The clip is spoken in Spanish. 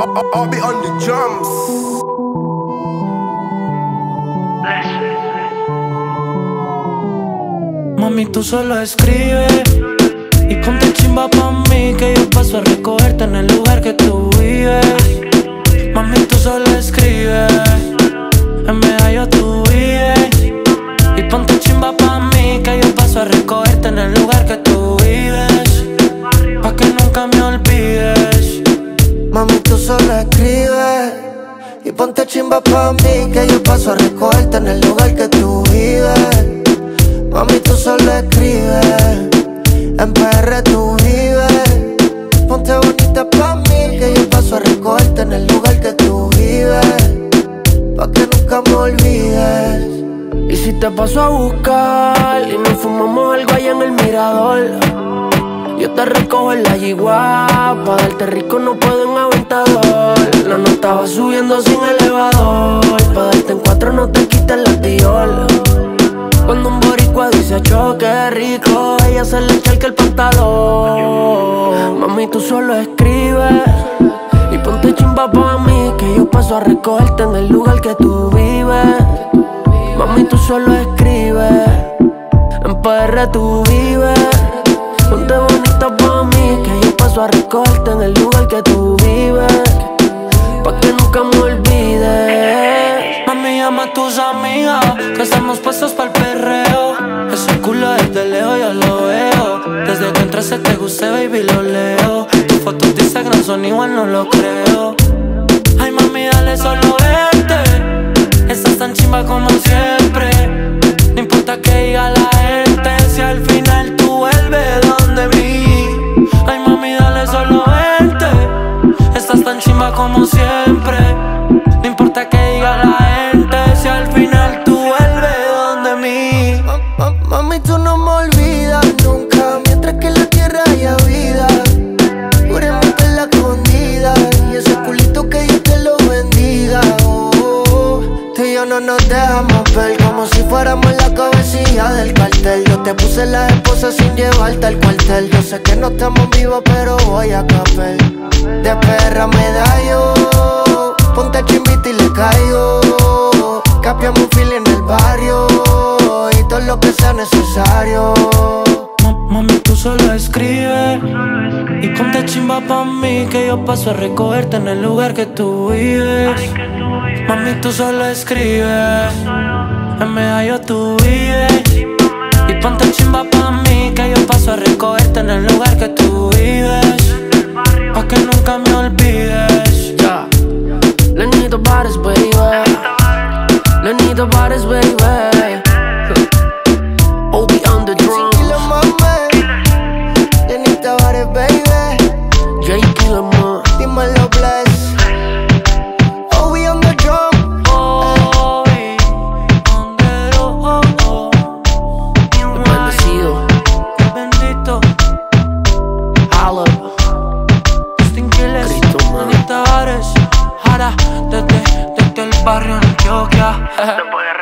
I'll be on the drums. Mami, tú solo escribes y ponte chimba pa' mí, que yo paso a recogerte en el lugar que tú vives. Mami, tú solo escribes, en medallo tú vives. Y ponte chimba pa' mí, que yo paso a recogerte en el lugar que tú vives, pa' que nunca me olvides. Mami, tú solo escribes y ponte chimba pa' mí, que yo paso a recogerte en el lugar que tú vives. Mami, tú solo escribes, en PR tú vives. Ponte bonita pa' mí, que yo paso a recogerte en el lugar que tú vives, pa' que nunca me olvides. Y si te paso a buscar y nos fumamos algo allá en el mirador, yo te recojo en la yigua, pa' darte rico no puedo en aventador. La nota va subiendo sin elevador, pa' darte en cuatro no te quites la tiola. Cuando un boricua dice choque rico, ella se le echa el pantalón. Mami, tú solo escribes y ponte chimba pa' mí, que yo paso a recogerte en el lugar que tú vives. Mami, tú solo escribes, en PR tú vives. Ponte bonita pa' mí, que yo paso a recogerte en el lugar que tú vives, pa' que nunca me olvides. Mami, llama a tus amigas, que estamos puestos pa'l perreo. Ese culo desde lejos yo lo veo. Desde que entraste te gusté, baby, lo leo. Tus fotos de Instagram son igual, no lo creo. Ay, mami, dale, solo vente. Estás tan chimba como siempre. No importa que diga la gente, si al final tú vuelves donde mí. Ay, mami, dale, solo vente. Estás tan chimba como siempre. No importa que diga la gente, si al final tú vuelves donde mí. Mami, tú no me olvidas nunca, mientras que en la tierra haya vida. Juremos perla escondida y ese culito que Dios te lo bendiga. Tú y yo no nos dejamos ver, como si fuéramos la cabecilla del cartel. Yo te puse la esposa sin llevarte al cuartel. Yo sé que no estamos vivos, pero voy a caper. De perra medallo, ponte chimbita y le caigo. Capiamos un fil en el barrio y todo lo que sea necesario. Mami, tú solo escribes y ponte chimba pa' mí, que yo paso a recogerte en el lugar que tú vives. Mami, tú solo escribes, en medallo tú vives. Y ponte chimba pa' mí, que yo paso a recogerte en el lugar que tú vives, pa' que nunca me olvides. Yeah. Lenito Bares, baby. Lenito Bares, baby. Obi on the drum. Tranquilo, mami. Lenito Bares, baby. JP Lamar. Dímelo, bless. Obi on the drum. Obi on the drum. Bendecido. Bendito. Holla. Justin Quiles, Cristo, man. Anita Vares, Jara, desde el barrio Antioquia.